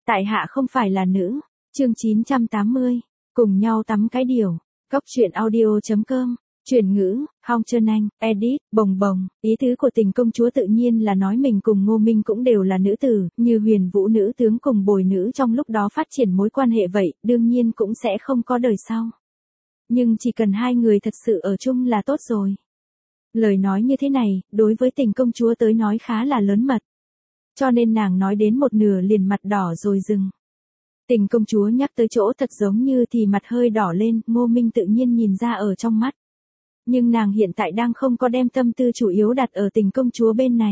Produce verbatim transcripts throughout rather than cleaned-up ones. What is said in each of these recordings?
Tại hạ không phải là nữ. Chương chín trăm tám mươi. Cùng nhau tắm cái điều. Cốc truyện audio.com. Chuyển ngữ, Hong Trân Anh, edit, bồng bồng. Ý tứ của Tình công chúa tự nhiên là nói mình cùng Ngô Minh cũng đều là nữ tử, như Huyền Vũ nữ tướng cùng Bồi nữ trong lúc đó phát triển mối quan hệ vậy, đương nhiên cũng sẽ không có đời sau. Nhưng chỉ cần hai người thật sự ở chung là tốt rồi. Lời nói như thế này, đối với Tình công chúa tới nói khá là lớn mật. Cho nên nàng nói đến một nửa liền mặt đỏ rồi dừng. Tình công chúa nhắc tới chỗ thật giống như thì mặt hơi đỏ lên, Ngô Minh tự nhiên nhìn ra ở trong mắt. Nhưng nàng hiện tại đang không có đem tâm tư chủ yếu đặt ở Tình công chúa bên này.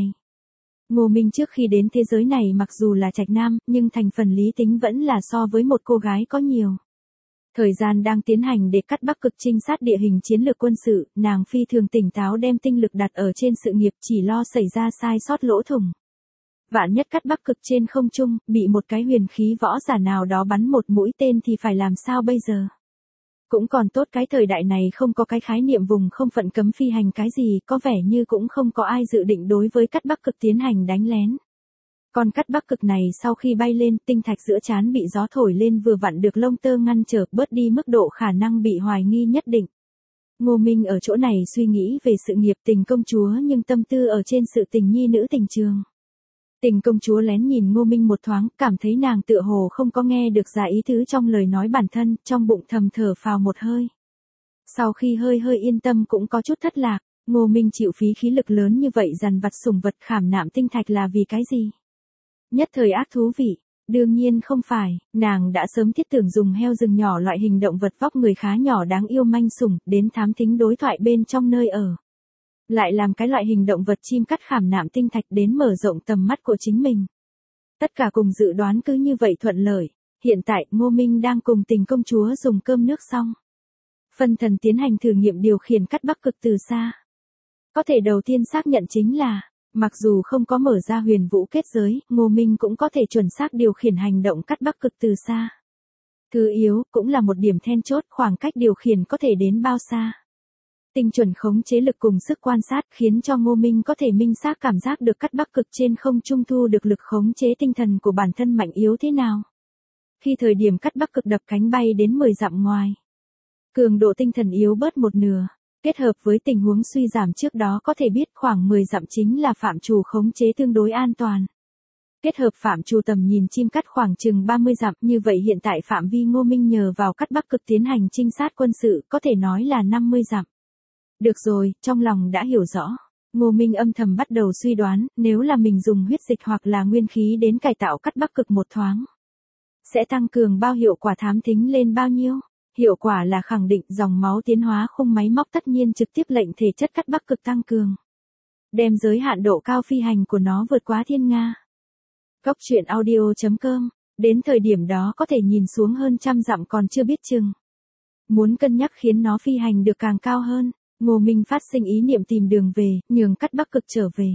Ngô Minh trước khi đến thế giới này mặc dù là trạch nam, nhưng thành phần lý tính vẫn là so với một cô gái có nhiều. Thời gian đang tiến hành để cắt Bắc Cực trinh sát địa hình chiến lược quân sự, nàng phi thường tỉnh táo đem tinh lực đặt ở trên sự nghiệp chỉ lo xảy ra sai sót lỗ thủng. Vạn nhất cắt Bắc Cực trên không trung, bị một cái huyền khí võ giả nào đó bắn một mũi tên thì phải làm sao bây giờ? Cũng còn tốt cái thời đại này không có cái khái niệm vùng không phận cấm phi hành cái gì, có vẻ như cũng không có ai dự định đối với cắt Bắc Cực tiến hành đánh lén. Còn cắt Bắc Cực này sau khi bay lên, tinh thạch giữa trán bị gió thổi lên vừa vặn được lông tơ ngăn trở, bớt đi mức độ khả năng bị hoài nghi nhất định. Ngô Minh ở chỗ này suy nghĩ về sự nghiệp Tình công chúa nhưng tâm tư ở trên sự tình nhi nữ tình trường. Tình công chúa lén nhìn Ngô Minh một thoáng, cảm thấy nàng tựa hồ không có nghe được ra ý tứ trong lời nói bản thân, trong bụng thầm thở phào một hơi. Sau khi hơi hơi yên tâm cũng có chút thất lạc, Ngô Minh chịu phí khí lực lớn như vậy dằn vặt sủng vật khảm nạm tinh thạch là vì cái gì? Nhất thời ác thú vị, đương nhiên không phải, nàng đã sớm thiết tưởng dùng heo rừng nhỏ loại hình động vật vóc người khá nhỏ đáng yêu manh sủng, đến thám thính đối thoại bên trong nơi ở. Lại làm cái loại hình động vật chim cắt khảm nạm tinh thạch đến mở rộng tầm mắt của chính mình. Tất cả cùng dự đoán cứ như vậy thuận lợi, hiện tại Ngô Minh đang cùng Tình công chúa dùng cơm nước xong. Phân thần tiến hành thử nghiệm điều khiển cắt Bắc Cực từ xa. Có thể đầu tiên xác nhận chính là, mặc dù không có mở ra huyền vũ kết giới, Ngô Minh cũng có thể chuẩn xác điều khiển hành động cắt Bắc Cực từ xa. Thứ yếu, cũng là một điểm then chốt, khoảng cách điều khiển có thể đến bao xa. Tinh chuẩn khống chế lực cùng sức quan sát khiến cho Ngô Minh có thể minh xác cảm giác được cắt Bắc Cực trên không trung thu được lực khống chế tinh thần của bản thân mạnh yếu thế nào. Khi thời điểm cắt Bắc Cực đập cánh bay đến mười dặm ngoài, cường độ tinh thần yếu bớt một nửa, kết hợp với tình huống suy giảm trước đó có thể biết khoảng mười dặm chính là phạm trù khống chế tương đối an toàn. Kết hợp phạm trù tầm nhìn chim cắt khoảng chừng ba mươi dặm, như vậy hiện tại phạm vi Ngô Minh nhờ vào cắt Bắc Cực tiến hành trinh sát quân sự có thể nói là năm mươi dặm. Được rồi, trong lòng đã hiểu rõ. Ngô Minh âm thầm bắt đầu suy đoán, nếu là mình dùng huyết dịch hoặc là nguyên khí đến cải tạo cắt Bắc Cực một thoáng, sẽ tăng cường bao hiệu quả thám thính lên bao nhiêu? Hiệu quả là khẳng định dòng máu tiến hóa khung máy móc tất nhiên trực tiếp lệnh thể chất cắt Bắc Cực tăng cường. Đem giới hạn độ cao phi hành của nó vượt quá thiên nga. Cốc truyện audio.com, đến thời điểm đó có thể nhìn xuống hơn trăm dặm còn chưa biết chừng. Muốn cân nhắc khiến nó phi hành được càng cao hơn. Ngô Minh phát sinh ý niệm tìm đường về, nhường cắt Bắc Cực trở về.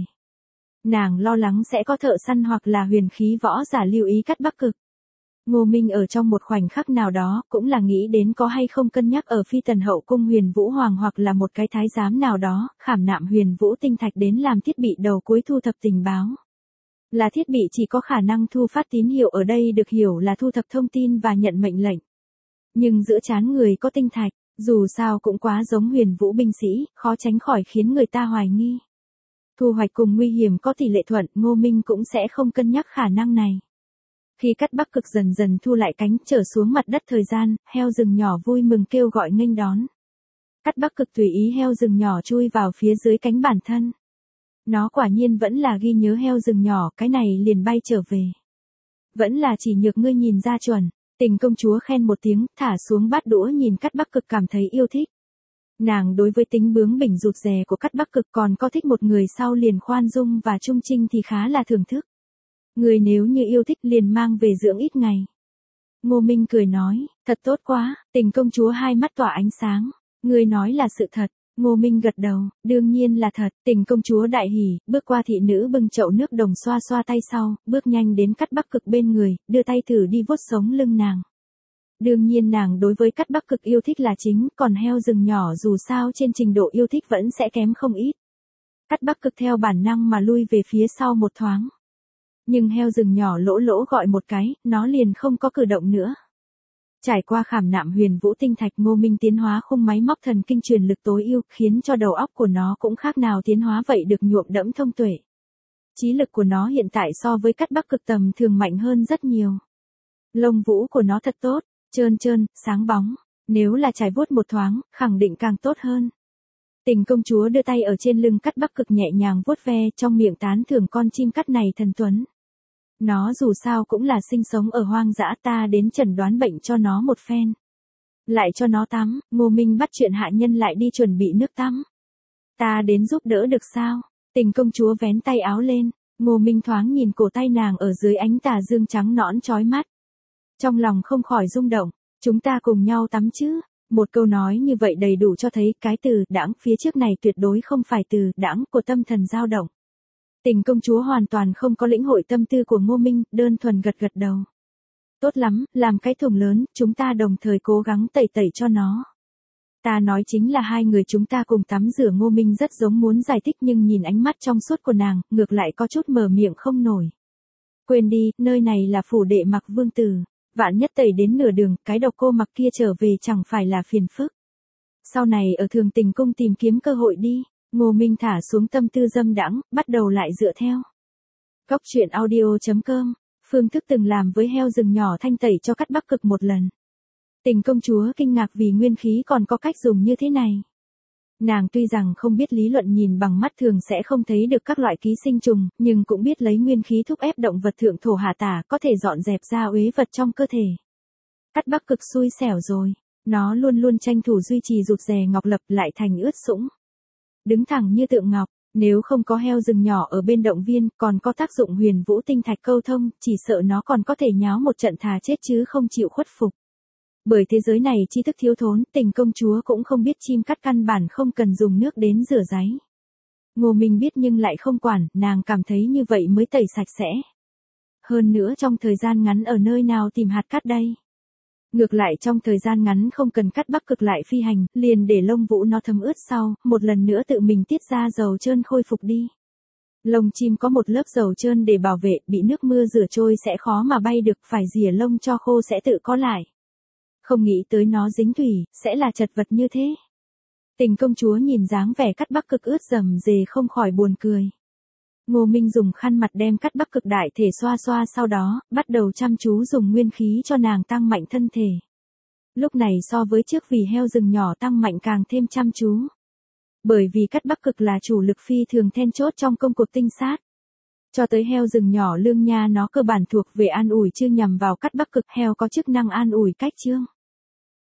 Nàng lo lắng sẽ có thợ săn hoặc là huyền khí võ giả lưu ý cắt Bắc Cực. Ngô Minh ở trong một khoảnh khắc nào đó cũng là nghĩ đến có hay không cân nhắc ở Phi Tần Hậu cung Huyền Vũ Hoàng hoặc là một cái thái giám nào đó, khảm nạm huyền vũ tinh thạch đến làm thiết bị đầu cuối thu thập tình báo. Là thiết bị chỉ có khả năng thu phát tín hiệu ở đây được hiểu là thu thập thông tin và nhận mệnh lệnh. Nhưng giữa trán người có tinh thạch, dù sao cũng quá giống huyền vũ binh sĩ, khó tránh khỏi khiến người ta hoài nghi. Thu hoạch cùng nguy hiểm có tỷ lệ thuận, Ngô Minh cũng sẽ không cân nhắc khả năng này. Khi cắt Bắc Cực dần dần thu lại cánh trở xuống mặt đất thời gian, heo rừng nhỏ vui mừng kêu gọi nghênh đón. Cắt Bắc Cực tùy ý heo rừng nhỏ chui vào phía dưới cánh bản thân. Nó quả nhiên vẫn là ghi nhớ heo rừng nhỏ, cái này liền bay trở về. Vẫn là chỉ nhược ngươi nhìn ra chuẩn. Tình công chúa khen một tiếng, thả xuống bát đũa nhìn cắt Bắc Cực cảm thấy yêu thích. Nàng đối với tính bướng bỉnh rụt rè của cắt Bắc Cực còn có thích một người sau liền khoan dung và trung trinh thì khá là thưởng thức. Người nếu như yêu thích liền mang về dưỡng ít ngày. Ngô Minh cười nói, thật tốt quá, Tình công chúa hai mắt tỏa ánh sáng. Người nói là sự thật. Ngô Minh gật đầu, đương nhiên là thật. Tình công chúa đại hỉ, bước qua thị nữ bưng chậu nước đồng xoa xoa tay sau, bước nhanh đến cắt Bắc Cực bên người, đưa tay thử đi vuốt sống lưng nàng. Đương nhiên nàng đối với cắt Bắc Cực yêu thích là chính, còn heo rừng nhỏ dù sao trên trình độ yêu thích vẫn sẽ kém không ít. Cắt Bắc Cực theo bản năng mà lui về phía sau một thoáng. Nhưng heo rừng nhỏ lỗ lỗ gọi một cái, nó liền không có cử động nữa. Trải qua khảm nạm huyền vũ tinh thạch, Ngô Minh tiến hóa khung máy móc thần kinh truyền lực tối ưu, khiến cho đầu óc của nó cũng khác nào tiến hóa vậy được nhuộm đẫm thông tuệ. Trí lực của nó hiện tại so với cắt bắc cực tầm thường mạnh hơn rất nhiều. Lông vũ của nó thật tốt, trơn trơn, sáng bóng. Nếu là trải vuốt một thoáng, khẳng định càng tốt hơn. Tình công chúa đưa tay ở trên lưng cắt bắc cực nhẹ nhàng vuốt ve, trong miệng tán thưởng con chim cắt này thần tuấn. Nó dù sao cũng là sinh sống ở hoang dã, ta đến chẩn đoán bệnh cho nó một phen. Lại cho nó tắm, Ngô Minh bắt chuyện hạ nhân lại đi chuẩn bị nước tắm. Ta đến giúp đỡ được sao? Tình công chúa vén tay áo lên, Ngô Minh thoáng nhìn cổ tay nàng ở dưới ánh tà dương trắng nõn chói mắt. Trong lòng không khỏi rung động, chúng ta cùng nhau tắm chứ? Một câu nói như vậy đầy đủ cho thấy cái từ đãng phía trước này tuyệt đối không phải từ đãng của tâm thần dao động. Tình công chúa hoàn toàn không có lĩnh hội tâm tư của Ngô Minh, đơn thuần gật gật đầu. Tốt lắm, làm cái thùng lớn, chúng ta đồng thời cố gắng tẩy tẩy cho nó. Ta nói chính là hai người chúng ta cùng tắm rửa. Ngô Minh rất giống muốn giải thích nhưng nhìn ánh mắt trong suốt của nàng, ngược lại có chút mở miệng không nổi. Quên đi, nơi này là phủ đệ Mặc Vương Tử. Vạn nhất tẩy đến nửa đường, cái độc cô Mặc kia trở về chẳng phải là phiền phức. Sau này ở Thường Tình Cung tìm kiếm cơ hội đi. Ngô Minh thả xuống tâm tư dâm đãng, bắt đầu lại dựa theo. Cóc truyện audio chấm com, phương thức từng làm với heo rừng nhỏ thanh tẩy cho cắt bắc cực một lần. Tình công chúa kinh ngạc vì nguyên khí còn có cách dùng như thế này. Nàng tuy rằng không biết lý luận nhìn bằng mắt thường sẽ không thấy được các loại ký sinh trùng, nhưng cũng biết lấy nguyên khí thúc ép động vật thượng thổ hạ tả có thể dọn dẹp ra uế vật trong cơ thể. Cắt bắc cực xui xẻo rồi, nó luôn luôn tranh thủ duy trì rụt rè ngọc lập lại thành ướt sũng. Đứng thẳng như tượng ngọc, nếu không có heo rừng nhỏ ở bên động viên, còn có tác dụng huyền vũ tinh thạch câu thông, chỉ sợ nó còn có thể nháo một trận thà chết chứ không chịu khuất phục. Bởi thế giới này tri thức thiếu thốn, tình công chúa cũng không biết chim cắt căn bản không cần dùng nước đến rửa ráy. Ngô Minh biết nhưng lại không quản, nàng cảm thấy như vậy mới tẩy sạch sẽ. Hơn nữa trong thời gian ngắn ở nơi nào tìm hạt cát đây? Ngược lại trong thời gian ngắn không cần cắt bắc cực lại phi hành, liền để lông vũ nó thấm ướt sau, một lần nữa tự mình tiết ra dầu trơn khôi phục đi. Lông chim có một lớp dầu trơn để bảo vệ, bị nước mưa rửa trôi sẽ khó mà bay được, phải rỉa lông cho khô sẽ tự có lại. Không nghĩ tới nó dính thủy, sẽ là chật vật như thế. Tình công chúa nhìn dáng vẻ cắt bắc cực ướt rầm rề không khỏi buồn cười. Ngô Minh dùng khăn mặt đem cắt bắc cực đại thể xoa xoa, sau đó, bắt đầu chăm chú dùng nguyên khí cho nàng tăng mạnh thân thể. Lúc này so với trước vì heo rừng nhỏ tăng mạnh càng thêm chăm chú. Bởi vì cắt bắc cực là chủ lực phi thường then chốt trong công cuộc tinh sát. Cho tới heo rừng nhỏ lương nha nó cơ bản thuộc về an ủi chương nhằm vào cắt bắc cực, heo có chức năng an ủi cách chương.